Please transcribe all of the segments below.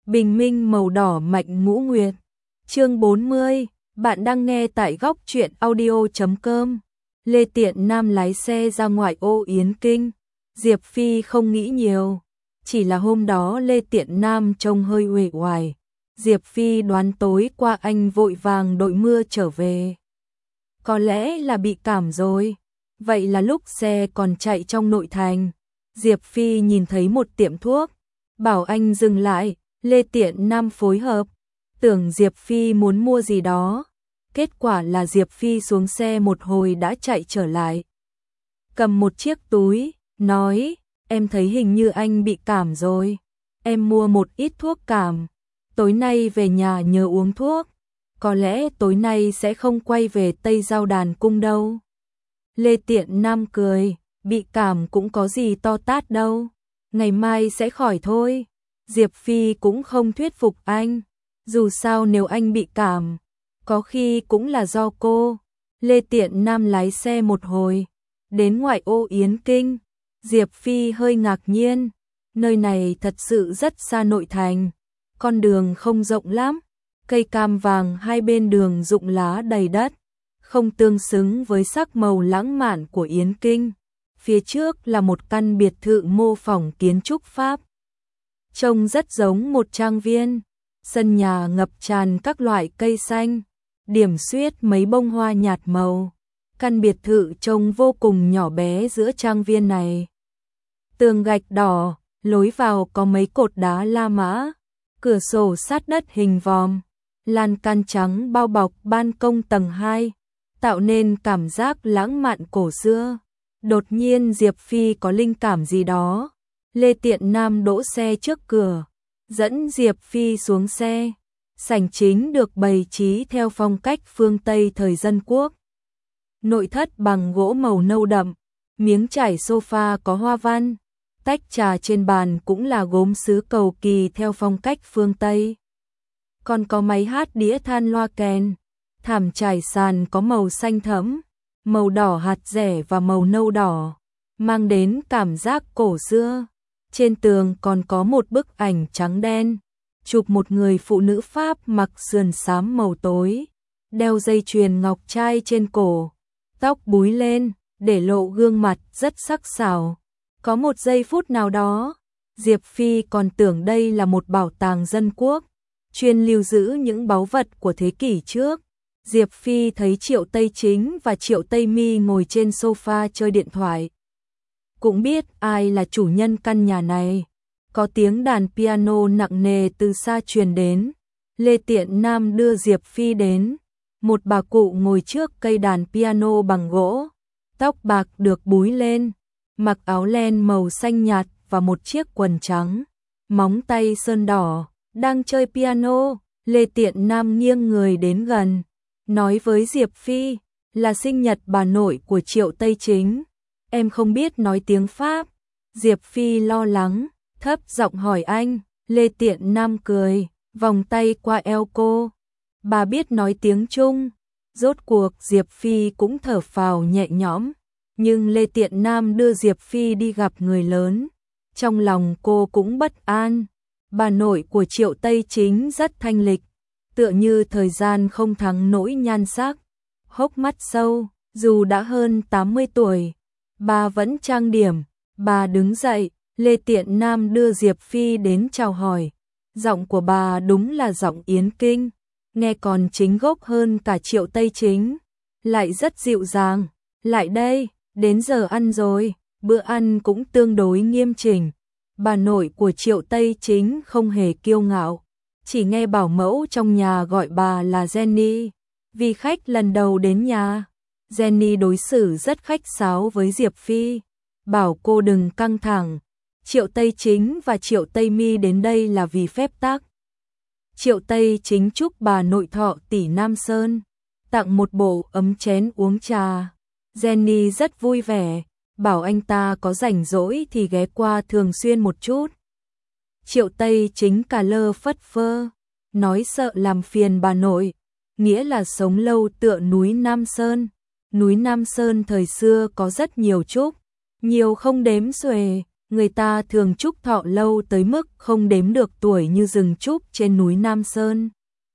Bình minh màu đỏ mạnh ngũ nguyệt. Chương 40, bạn đang nghe tại góc truyện audio.com. Lê Tiện Nam lái xe ra ngoại ô Yến Kinh. Diệp Phi không nghĩ nhiều, chỉ là hôm đó Lê Tiện Nam trông hơi uể oải. Diệp Phi đoán tối qua anh vội vàng đội mưa trở về. Có lẽ là bị cảm rồi. Vậy là lúc xe còn chạy trong nội thành, Diệp Phi nhìn thấy một tiệm thuốc, bảo anh dừng lại. Lê Tiện Nam phối hợp, tưởng Diệp Phi muốn mua gì đó. Kết quả là Diệp Phi xuống xe một hồi đã chạy trở lại. Cầm một chiếc túi, nói, em thấy hình như anh bị cảm rồi. Em mua một ít thuốc cảm, tối nay về nhà nhớ uống thuốc. Có lẽ tối nay sẽ không quay về Tây Giao Đàn Cung đâu. Lê Tiện Nam cười, bị cảm cũng có gì to tát đâu. Ngày mai sẽ khỏi thôi. Diệp Phi cũng không thuyết phục anh. Dù sao nếu anh bị cảm, có khi cũng là do cô. Lê Tiện Nam lái xe một hồi, đến ngoại ô Yến Kinh. Diệp Phi hơi ngạc nhiên. Nơi này thật sự rất xa nội thành. Con đường không rộng lắm. Cây cam vàng hai bên đường rụng lá đầy đất, không tương xứng với sắc màu lãng mạn của Yến Kinh. Phía trước là một căn biệt thự mô phỏng kiến trúc Pháp. Trông rất giống một trang viên, sân nhà ngập tràn các loại cây xanh, điểm xuyết mấy bông hoa nhạt màu. Căn biệt thự trông vô cùng nhỏ bé giữa trang viên này. Tường gạch đỏ, lối vào có mấy cột đá La Mã, cửa sổ sát đất hình vòm, lan can trắng bao bọc ban công tầng 2, tạo nên cảm giác lãng mạn cổ xưa. Đột nhiên Diệp Phi có linh cảm gì đó. Lê Tiện Nam đỗ xe trước cửa, dẫn Diệp Phi xuống xe. Sảnh chính được bày trí theo phong cách phương Tây thời Dân Quốc. Nội thất bằng gỗ màu nâu đậm, miếng trải sofa có hoa văn, tách trà trên bàn cũng là gốm sứ cầu kỳ theo phong cách phương Tây. Còn có máy hát đĩa than loa kèn, thảm trải sàn có màu xanh thẫm, màu đỏ hạt rẻ và màu nâu đỏ, mang đến cảm giác cổ xưa. Trên tường còn có một bức ảnh trắng đen, chụp một người phụ nữ Pháp mặc sườn xám màu tối, đeo dây chuyền ngọc trai trên cổ, tóc búi lên, để lộ gương mặt rất sắc sảo. Có một giây phút nào đó, Diệp Phi còn tưởng đây là một bảo tàng dân quốc, chuyên lưu giữ những báu vật của thế kỷ trước. Diệp Phi thấy Triệu Tây Chính và Triệu Tây Mi ngồi trên sofa chơi điện thoại. Cũng biết ai là chủ nhân căn nhà này. Có tiếng đàn piano nặng nề từ xa truyền đến. Lê Tiện Nam đưa Diệp Phi đến. Một bà cụ ngồi trước cây đàn piano bằng gỗ, tóc bạc được búi lên, mặc áo len màu xanh nhạt và một chiếc quần trắng, móng tay sơn đỏ, đang chơi piano. Lê Tiện Nam nghiêng người đến gần, nói với Diệp Phi, là sinh nhật bà nội của Triệu Tây Chính. Em không biết nói tiếng Pháp. Diệp Phi lo lắng, thấp giọng hỏi anh. Lê Tiện Nam cười, vòng tay qua eo cô. Bà biết nói tiếng Trung. Rốt cuộc Diệp Phi cũng thở phào nhẹ nhõm. Nhưng Lê Tiện Nam đưa Diệp Phi đi gặp người lớn. Trong lòng cô cũng bất an. Bà nội của Triệu Tây Chính rất thanh lịch, tựa như thời gian không thắng nỗi nhan sắc. Hốc mắt sâu, dù đã hơn 80 tuổi, bà vẫn trang điểm. Bà đứng dậy, Lê Tiện Nam đưa Diệp Phi đến chào hỏi. Giọng của bà đúng là giọng Yến Kinh, nghe còn chính gốc hơn cả Triệu Tây Chính, lại rất dịu dàng. Lại đây, đến giờ ăn rồi. Bữa ăn cũng tương đối nghiêm chỉnh. Bà nội của Triệu Tây Chính không hề kiêu ngạo, chỉ nghe bảo mẫu trong nhà gọi bà là Jenny. Vì khách lần đầu đến nhà, Jenny đối xử rất khách sáo với Diệp Phi, bảo cô đừng căng thẳng. Triệu Tây Chính và Triệu Tây Mi đến đây là vì phép tắc. Triệu Tây Chính chúc bà nội thọ tỷ Nam Sơn, tặng một bộ ấm chén uống trà. Jenny rất vui vẻ, bảo anh ta có rảnh rỗi thì ghé qua thường xuyên một chút. Triệu Tây Chính cà lơ phất phơ, nói sợ làm phiền bà nội, nghĩa là sống lâu tựa núi Nam Sơn. Núi Nam Sơn thời xưa có rất nhiều trúc, nhiều không đếm xuể, người ta thường chúc thọ lâu tới mức không đếm được tuổi như rừng trúc trên núi Nam Sơn.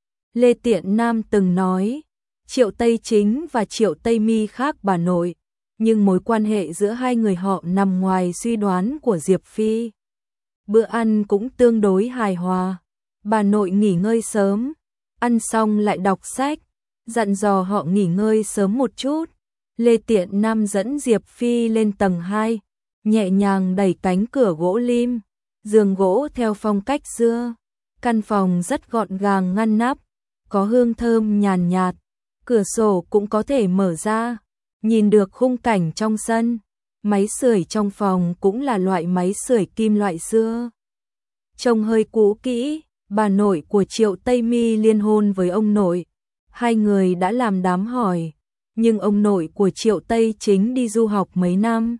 Lê Tiện Nam từng nói, Triệu Tây Chính và Triệu Tây Mi khác bà nội, nhưng mối quan hệ giữa hai người họ nằm ngoài suy đoán của Diệp Phi. Bữa ăn cũng tương đối hài hòa, bà nội nghỉ ngơi sớm, ăn xong lại đọc sách, dặn dò họ nghỉ ngơi sớm một chút. Lê Tiện Nam dẫn Diệp Phi lên tầng 2, nhẹ nhàng đẩy cánh cửa gỗ lim, giường gỗ theo phong cách xưa. Căn phòng rất gọn gàng ngăn nắp, có hương thơm nhàn nhạt, cửa sổ cũng có thể mở ra, nhìn được khung cảnh trong sân. Máy sưởi trong phòng cũng là loại máy sưởi kim loại xưa, trông hơi cũ kỹ. Bà nội của Triệu Tây Mi liên hôn với ông nội, hai người đã làm đám hỏi, nhưng ông nội của Triệu Tây Chính đi du học mấy năm.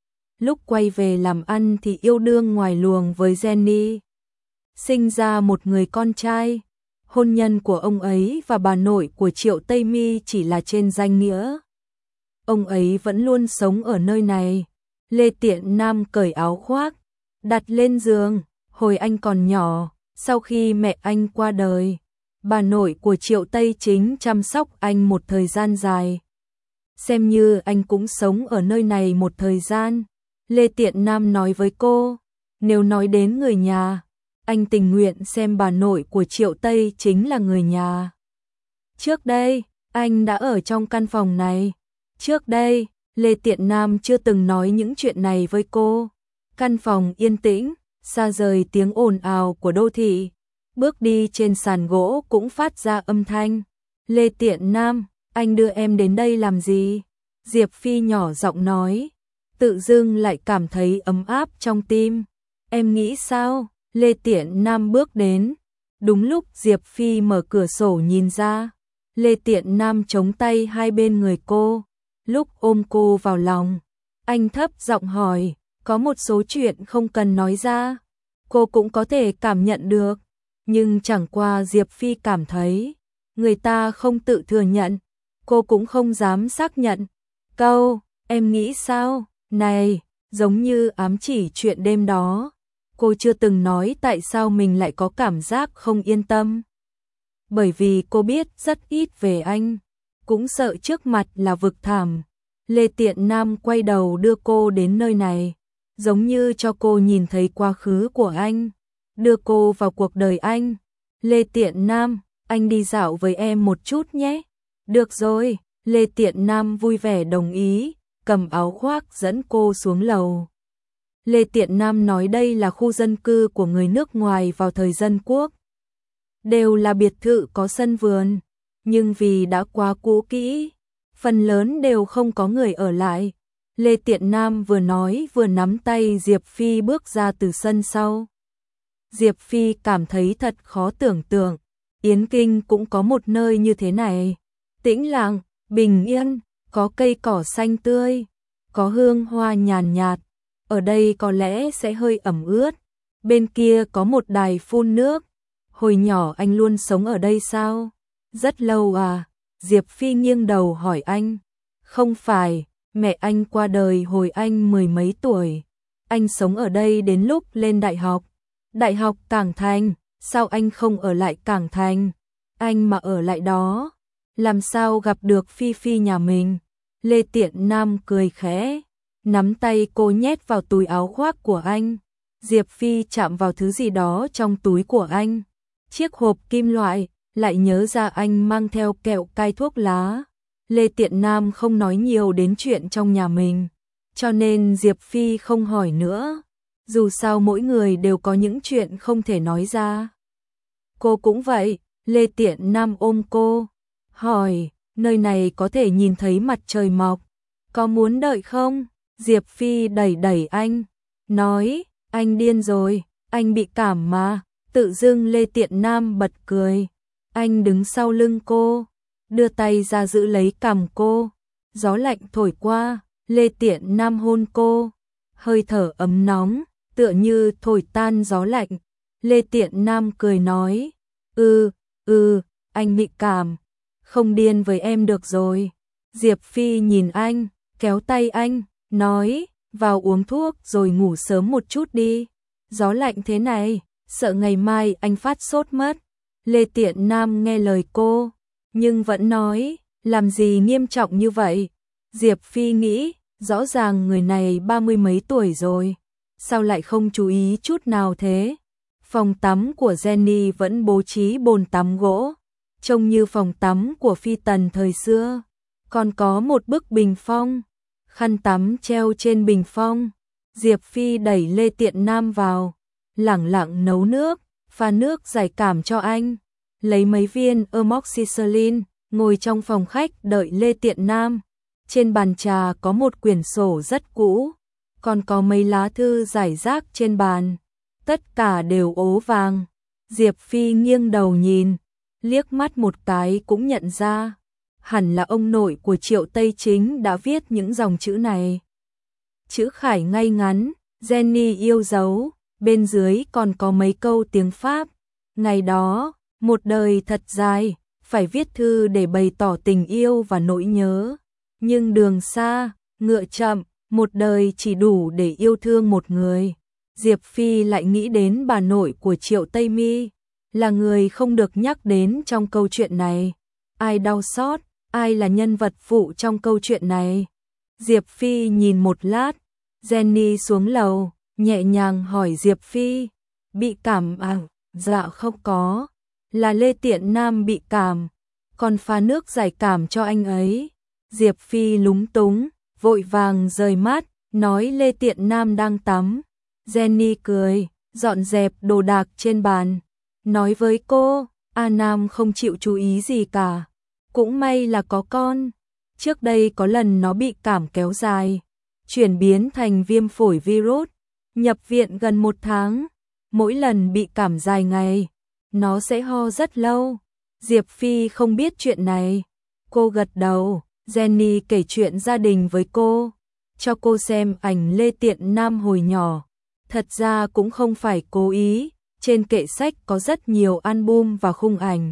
Lúc quay về làm ăn thì yêu đương ngoài luồng với Jenny, sinh ra một người con trai. Hôn nhân của ông ấy và bà nội của Triệu Tây Mi chỉ là trên danh nghĩa. Ông ấy vẫn luôn sống ở nơi này. Lê Tiện Nam cởi áo khoác, đặt lên giường. Hồi anh còn nhỏ, sau khi mẹ anh qua đời, bà nội của Triệu Tây Chính chăm sóc anh một thời gian dài. Xem như anh cũng sống ở nơi này một thời gian. Lê Tiện Nam nói với cô, nếu nói đến người nhà, anh tình nguyện xem bà nội của Triệu Tây Chính là người nhà. Trước đây, anh đã ở trong căn phòng này. Trước đây, Lê Tiện Nam chưa từng nói những chuyện này với cô. Căn phòng yên tĩnh, xa rời tiếng ồn ào của đô thị. Bước đi trên sàn gỗ cũng phát ra âm thanh. Lê Tiện Nam, anh đưa em đến đây làm gì? Diệp Phi nhỏ giọng nói, tự dưng lại cảm thấy ấm áp trong tim. Em nghĩ sao? Lê Tiện Nam bước đến. Đúng lúc Diệp Phi mở cửa sổ nhìn ra, Lê Tiện Nam chống tay hai bên người cô. Lúc ôm cô vào lòng, anh thấp giọng hỏi, có một số chuyện không cần nói ra, cô cũng có thể cảm nhận được. Nhưng chẳng qua Diệp Phi cảm thấy, người ta không tự thừa nhận, cô cũng không dám xác nhận. Câu, em nghĩ sao? Này, giống như ám chỉ chuyện đêm đó. Cô chưa từng nói tại sao mình lại có cảm giác không yên tâm. Bởi vì cô biết rất ít về anh, cũng sợ trước mặt là vực thẳm. Lê Tiện Nam quay đầu đưa cô đến nơi này, giống như cho cô nhìn thấy quá khứ của anh, đưa cô vào cuộc đời anh. Lê Tiện Nam, anh đi dạo với em một chút nhé. Được rồi, Lê Tiện Nam vui vẻ đồng ý, cầm áo khoác dẫn cô xuống lầu. Lê Tiện Nam nói đây là khu dân cư của người nước ngoài vào thời Dân Quốc. Đều là biệt thự có sân vườn, nhưng vì đã quá cũ kỹ, phần lớn đều không có người ở lại. Lê Tiện Nam vừa nói vừa nắm tay Diệp Phi bước ra từ sân sau. Diệp Phi cảm thấy thật khó tưởng tượng, Yến Kinh cũng có một nơi như thế này. Tĩnh lặng, bình yên, có cây cỏ xanh tươi, có hương hoa nhàn nhạt. Ở đây có lẽ sẽ hơi ẩm ướt. Bên kia có một đài phun nước. Hồi nhỏ anh luôn sống ở đây sao? Rất lâu à? Diệp Phi nghiêng đầu hỏi anh. Không phải, mẹ anh qua đời hồi anh mười mấy tuổi. Anh sống ở đây đến lúc lên đại học. Đại học Cảng Thành, sao anh không ở lại Cảng Thành? Anh mà ở lại đó, làm sao gặp được Phi Phi nhà mình? Lê Tiện Nam cười khẽ, nắm tay cô nhét vào túi áo khoác của anh. Diệp Phi chạm vào thứ gì đó trong túi của anh. Chiếc hộp kim loại, lại nhớ ra anh mang theo kẹo cai thuốc lá. Lê Tiện Nam không nói nhiều đến chuyện trong nhà mình, cho nên Diệp Phi không hỏi nữa. Dù sao mỗi người đều có những chuyện không thể nói ra. Cô cũng vậy. Lê Tiện Nam ôm cô, hỏi, nơi này có thể nhìn thấy mặt trời mọc, có muốn đợi không? Diệp Phi đẩy đẩy anh, nói, anh điên rồi, anh bị cảm mà. Tự dưng Lê Tiện Nam bật cười. Anh đứng sau lưng cô, đưa tay ra giữ lấy cằm cô. Gió lạnh thổi qua, Lê Tiện Nam hôn cô, hơi thở ấm nóng, tựa như thổi tan gió lạnh. Lê Tiện Nam cười nói, anh bị cảm, không điên với em được rồi. Diệp Phi nhìn anh, kéo tay anh, nói, vào uống thuốc rồi ngủ sớm một chút đi. Gió lạnh thế này, sợ ngày mai anh phát sốt mất. Lê Tiện Nam nghe lời cô, nhưng vẫn nói, làm gì nghiêm trọng như vậy. Diệp Phi nghĩ, rõ ràng người này 30 mấy tuổi rồi, sao lại không chú ý chút nào thế. Phòng tắm của Jenny vẫn bố trí bồn tắm gỗ, trông như phòng tắm của phi tần thời xưa. Còn có một bức bình phong, khăn tắm treo trên bình phong. Diệp Phi đẩy Lê Tiện Nam vào, lẳng lặng nấu nước, pha nước giải cảm cho anh, lấy mấy viên amoxicillin, ngồi trong phòng khách đợi Lê Tiện Nam. Trên bàn trà có một quyển sổ rất cũ, còn có mấy lá thư rải rác trên bàn, tất cả đều ố vàng. Diệp Phi nghiêng đầu nhìn, liếc mắt một cái cũng nhận ra, hẳn là ông nội của Triệu Tây Chính đã viết những dòng chữ này. Chữ khải ngay ngắn, Jenny yêu dấu, bên dưới còn có mấy câu tiếng Pháp. Ngày đó, một đời thật dài, phải viết thư để bày tỏ tình yêu và nỗi nhớ. Nhưng đường xa, ngựa chậm, một đời chỉ đủ để yêu thương một người. Diệp Phi lại nghĩ đến bà nội của Triệu Tây Mi, là người không được nhắc đến trong câu chuyện này. Ai đau xót, ai là nhân vật phụ trong câu chuyện này? Diệp Phi nhìn một lát, Jenny xuống lầu, nhẹ nhàng hỏi Diệp Phi, bị cảm à? Dạ không có, là Lê Tiện Nam bị cảm, còn pha nước giải cảm cho anh ấy. Diệp Phi lúng túng, vội vàng rời mắt, nói Lê Tiện Nam đang tắm. Jenny cười, dọn dẹp đồ đạc trên bàn, nói với cô, A Nam không chịu chú ý gì cả. Cũng may là có con, trước đây có lần nó bị cảm kéo dài, chuyển biến thành viêm phổi virus, nhập viện gần 1 tháng, mỗi lần bị cảm dài ngày, nó sẽ ho rất lâu. Diệp Phi không biết chuyện này, cô gật đầu. Jenny kể chuyện gia đình với cô, cho cô xem ảnh Lê Tiện Nam hồi nhỏ. Thật ra cũng không phải cố ý, trên kệ sách có rất nhiều album và khung ảnh.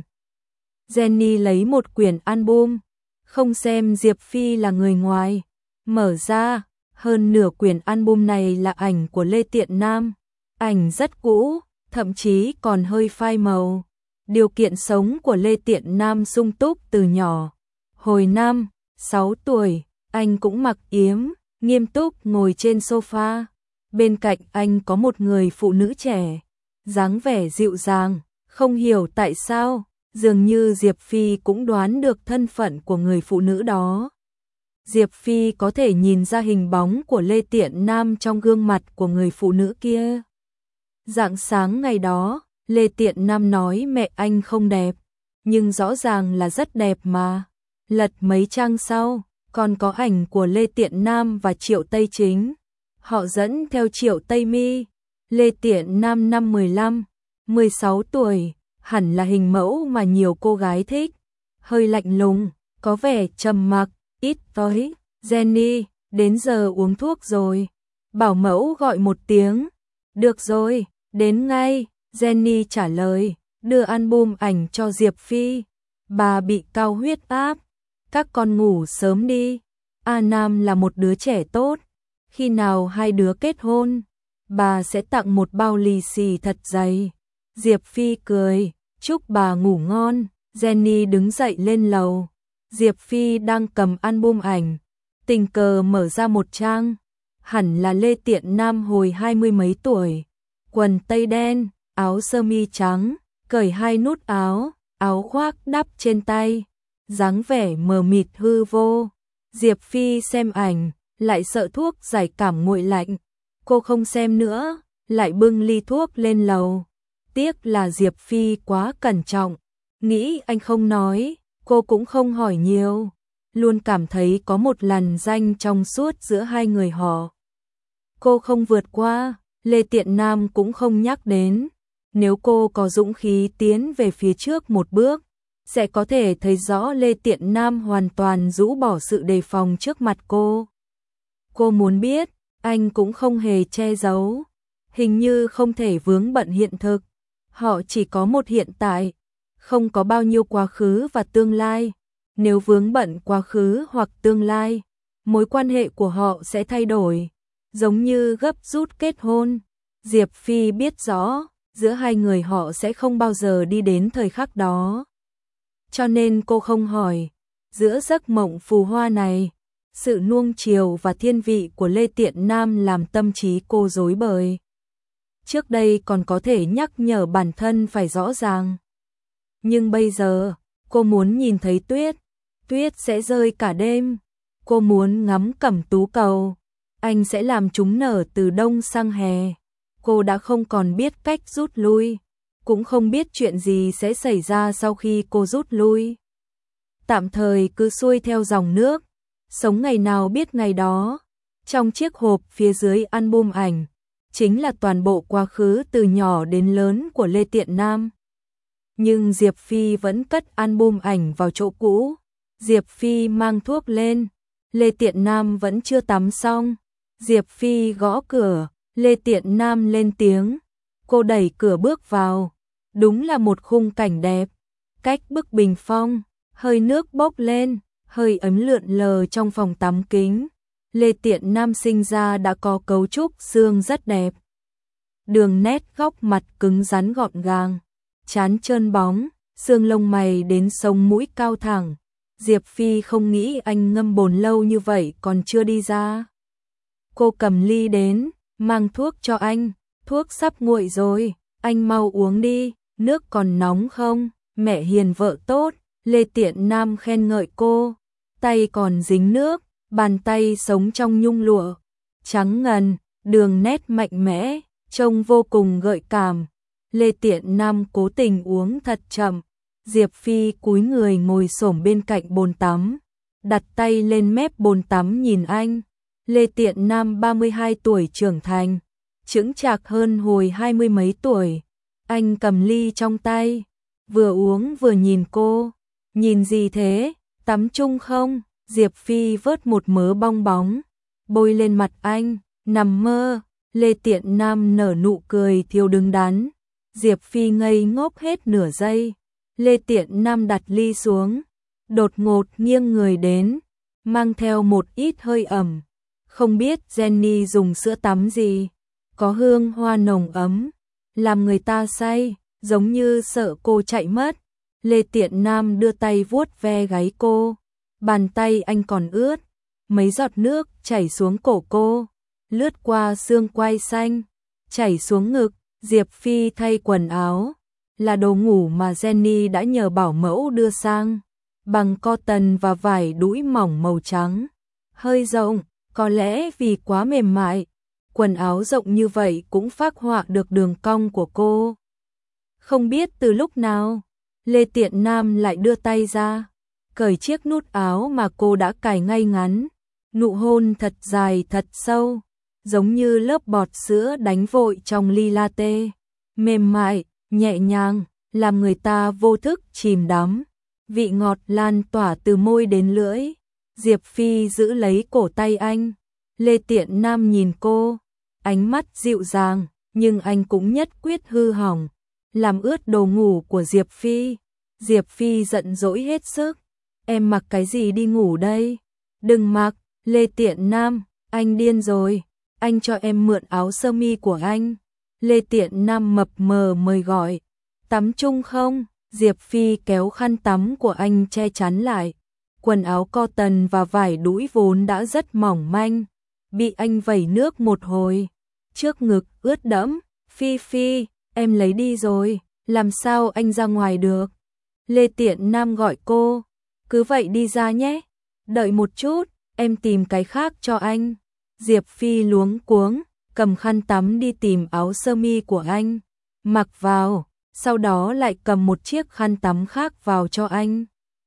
Jenny lấy một quyển album, không xem Diệp Phi là người ngoài, mở ra, hơn nửa quyển album này là ảnh của Lê Tiện Nam, ảnh rất cũ, thậm chí còn hơi phai màu. Điều kiện sống của Lê Tiện Nam sung túc từ nhỏ. Hồi năm 6 tuổi, anh cũng mặc yếm, nghiêm túc ngồi trên sofa. Bên cạnh anh có một người phụ nữ trẻ, dáng vẻ dịu dàng, không hiểu tại sao, dường như Diệp Phi cũng đoán được thân phận của người phụ nữ đó. Diệp Phi có thể nhìn ra hình bóng của Lê Tiện Nam trong gương mặt của người phụ nữ kia. Rạng sáng ngày đó, Lê Tiện Nam nói mẹ anh không đẹp, nhưng rõ ràng là rất đẹp mà. Lật mấy trang sau, còn có ảnh của Lê Tiện Nam và Triệu Tây Chính. Họ dẫn theo Triệu Tây Mi. Lê Tiện Nam năm 15, 16 tuổi, hẳn là hình mẫu mà nhiều cô gái thích. Hơi lạnh lùng, có vẻ trầm mặc, ít nói. Jenny, đến giờ uống thuốc rồi. Bảo mẫu gọi một tiếng. Được rồi, đến ngay. Jenny trả lời, đưa album ảnh cho Diệp Phi. Bà bị cao huyết áp. Các con ngủ sớm đi. A Nam là một đứa trẻ tốt. Khi nào hai đứa kết hôn, bà sẽ tặng một bao lì xì thật dày. Diệp Phi cười, chúc bà ngủ ngon. Jenny đứng dậy lên lầu. Diệp Phi đang cầm album ảnh, tình cờ mở ra một trang. Hẳn là Lê Tiện Nam hồi 20 mấy tuổi. Quần tây đen, áo sơ mi trắng, cởi 2 nút áo, áo khoác đắp trên tay. Dáng vẻ mờ mịt hư vô. Diệp Phi xem ảnh, lại sợ thuốc giải cảm nguội lạnh. Cô không xem nữa, lại bưng ly thuốc lên lầu. Tiếc là Diệp Phi quá cẩn trọng. Nghĩ anh không nói, cô cũng không hỏi nhiều. Luôn cảm thấy có một làn ranh trong suốt giữa hai người họ. Cô không vượt qua, Lê Tiện Nam cũng không nhắc đến. Nếu cô có dũng khí tiến về phía trước một bước, sẽ có thể thấy rõ Lê Tiện Nam hoàn toàn rũ bỏ sự đề phòng trước mặt cô. Cô muốn biết, anh cũng không hề che giấu. Hình như không thể vướng bận hiện thực. Họ chỉ có một hiện tại, không có bao nhiêu quá khứ và tương lai. Nếu vướng bận quá khứ hoặc tương lai, mối quan hệ của họ sẽ thay đổi. giống như gấp rút kết hôn. Diệp Phi biết rõ, giữa hai người họ sẽ không bao giờ đi đến thời khắc đó. Cho nên cô không hỏi, giữa giấc mộng phù hoa này, sự nuông chiều và thiên vị của Lê Tiện Nam làm tâm trí cô rối bời. Trước đây còn có thể nhắc nhở bản thân phải rõ ràng. Nhưng bây giờ, cô muốn nhìn thấy tuyết, tuyết sẽ rơi cả đêm. Cô muốn ngắm cẩm tú cầu, anh sẽ làm chúng nở từ đông sang hè. Cô đã không còn biết cách rút lui, cũng không biết chuyện gì sẽ xảy ra sau khi cô rút lui. Tạm thời cứ xuôi theo dòng nước, sống ngày nào biết ngày đó. Trong chiếc hộp phía dưới album ảnh, chính là toàn bộ quá khứ từ nhỏ đến lớn của Lê Tiện Nam. Nhưng Diệp Phi vẫn cất album ảnh vào chỗ cũ. Diệp Phi mang thuốc lên, Lê Tiện Nam vẫn chưa tắm xong. Diệp Phi gõ cửa, Lê Tiện Nam lên tiếng. Cô đẩy cửa bước vào, đúng là một khung cảnh đẹp. Cách bức bình phong, hơi nước bốc lên, hơi ấm lượn lờ trong phòng tắm kính. Lê Tiện Nam sinh ra đã có cấu trúc xương rất đẹp. Đường nét góc mặt cứng rắn gọn gàng, trán trơn bóng, xương lông mày đến sống mũi cao thẳng. Diệp Phi không nghĩ anh ngâm bồn lâu như vậy còn chưa đi ra. Cô cầm ly đến, mang thuốc cho anh, thuốc sắp nguội rồi, anh mau uống đi, nước còn nóng không, mẹ hiền vợ tốt. Lê Tiện Nam khen ngợi cô, tay còn dính nước, bàn tay sống trong nhung lụa, trắng ngần, đường nét mạnh mẽ, trông vô cùng gợi cảm. Lê Tiện Nam cố tình uống thật chậm. Diệp Phi cúi người ngồi xổm bên cạnh bồn tắm, đặt tay lên mép bồn tắm nhìn anh. Lê Tiện Nam 32 tuổi trưởng thành, chững chạc hơn hồi 20 mấy tuổi. Anh cầm ly trong tay, vừa uống vừa nhìn cô. Nhìn gì thế, tắm chung không? Diệp Phi vớt một mớ bong bóng, bôi lên mặt anh, nằm mơ. Lê Tiện Nam nở nụ cười thiếu đứng đắn. Diệp Phi ngây ngốc hết nửa giây. Lê Tiện Nam đặt ly xuống, đột ngột nghiêng người đến, mang theo một ít hơi ẩm. Không biết Jenny dùng sữa tắm gì, có hương hoa nồng ấm, làm người ta say, giống như sợ cô chạy mất. Lê Tiện Nam đưa tay vuốt ve gáy cô, bàn tay anh còn ướt, mấy giọt nước chảy xuống cổ cô, lướt qua xương quai xanh, chảy xuống ngực. Diệp Phi thay quần áo, là đồ ngủ mà Jenny đã nhờ bảo mẫu đưa sang, bằng cotton và vải đũi mỏng màu trắng, hơi rộng, có lẽ vì quá mềm mại, quần áo rộng như vậy cũng phác họa được đường cong của cô. Không biết từ lúc nào, Lê Tiện Nam lại đưa tay ra, cởi chiếc nút áo mà cô đã cài ngay ngắn, nụ hôn thật dài thật sâu, giống như lớp bọt sữa đánh vội trong ly latte, mềm mại, nhẹ nhàng, làm người ta vô thức chìm đắm, vị ngọt lan tỏa từ môi đến lưỡi. Diệp Phi giữ lấy cổ tay anh, Lê Tiện Nam nhìn cô, ánh mắt dịu dàng, nhưng anh cũng nhất quyết hư hỏng, làm ướt đồ ngủ của Diệp Phi. Diệp Phi giận dỗi hết sức, em mặc cái gì đi ngủ đây? Đừng mặc. Lê Tiện Nam, anh điên rồi, anh cho em mượn áo sơ mi của anh. Lê Tiện Nam mập mờ mời gọi, tắm chung không? Diệp Phi kéo khăn tắm của anh che chắn lại. Quần áo cotton và vải đũi vốn đã rất mỏng manh, bị anh vẩy nước một hồi, trước ngực ướt đẫm. Phi Phi, em lấy đi rồi, làm sao anh ra ngoài được? Lê Tiện Nam gọi cô, cứ vậy đi ra nhé, đợi một chút, em tìm cái khác cho anh. Diệp Phi luống cuống, cầm khăn tắm đi tìm áo sơ mi của anh, mặc vào, sau đó lại cầm một chiếc khăn tắm khác vào cho anh.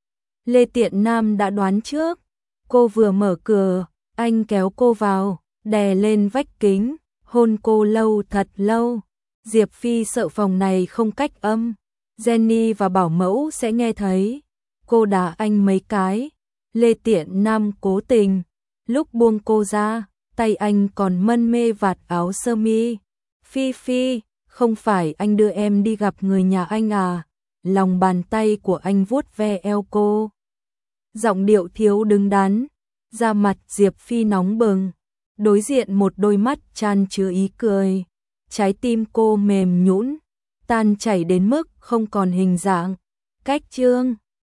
Lê Tiện Nam đã đoán trước, cô vừa mở cửa, anh kéo cô vào, đè lên vách kính, hôn cô lâu thật lâu. Diệp Phi sợ phòng này không cách âm, Jenny và bảo mẫu sẽ nghe thấy. Cô đá anh mấy cái, Lê Tiện Nam cố tình, lúc buông cô ra, tay anh còn mân mê vạt áo sơ mi. Phi Phi, không phải anh đưa em đi gặp người nhà anh à? Lòng bàn tay của anh vuốt ve eo cô, giọng điệu thiếu đứng đắn. Da mặt Diệp Phi nóng bừng, đối diện một đôi mắt chan chứa ý cười. Trái tim cô mềm nhũn, tan chảy đến mức không còn hình dạng. Cách chương